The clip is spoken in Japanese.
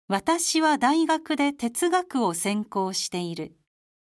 私は大学で哲学を専攻している。